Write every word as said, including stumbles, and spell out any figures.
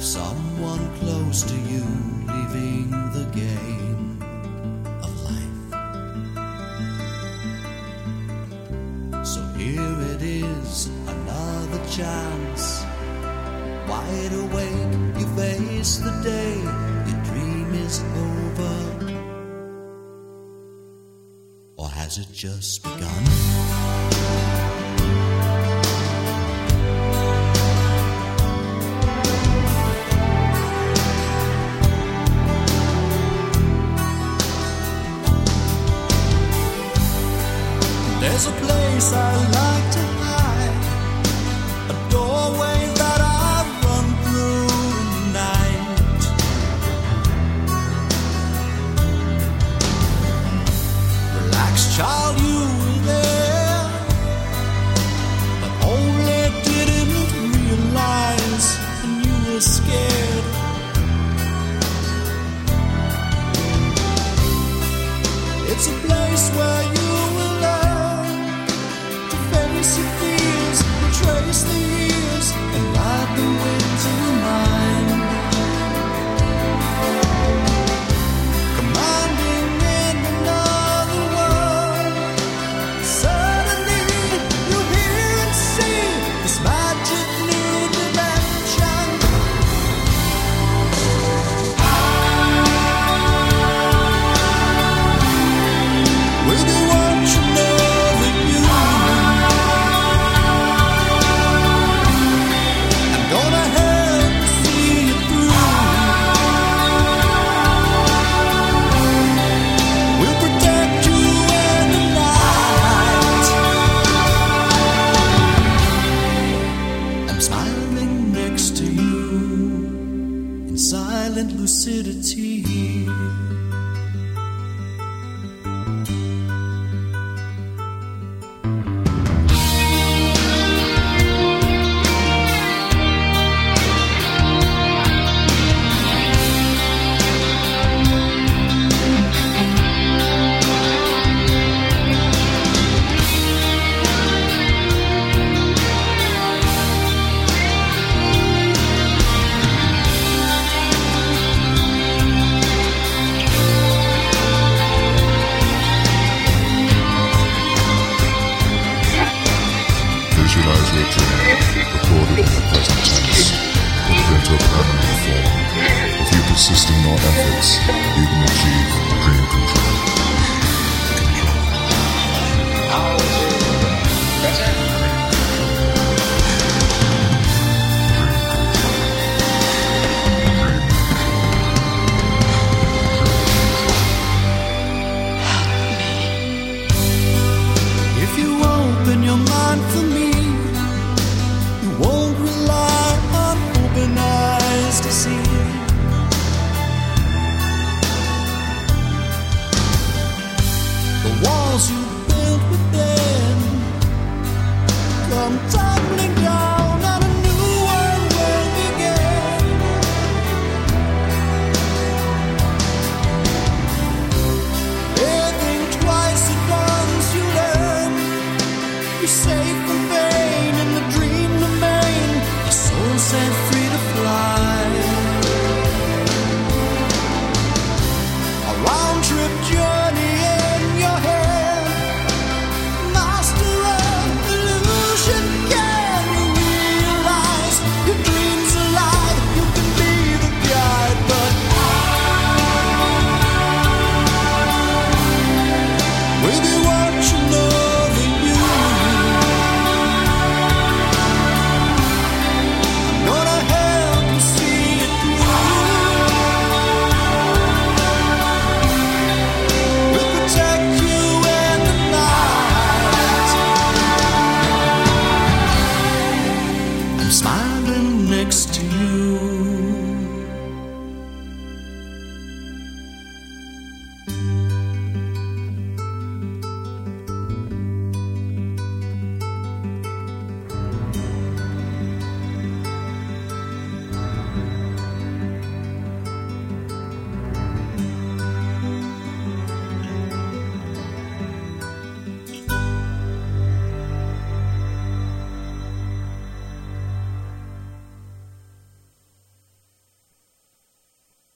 someone close to you leaving the game of life. So here it is, another chance. Wide awake, you face the day, your dream is over. Or has it just begun? There's a place I like to hide, a doorway that I run through the night. Relax, child, you were there, but only didn't realize when you were scared. It's a place where you will learn to face your fears, trace the years, and ride the winds of your mind. Commanding in another world, suddenly you hear and see this magic new dimension. We'll be watching over you. I'm gonna help you see it through. We'll protect you in the night. I'm smiling next to you in silent lucidity. Visualize your dream, recorded in the present tense, put it into a permanent form. If you persist in your efforts, you can achieve dream control. If you open your mind for me, you won't rely on open eyes to see. The walls you built within come tumbling down and a new world will begin. Living twice at once you learn. You're safe and vain in the dream domain. Your soul set free.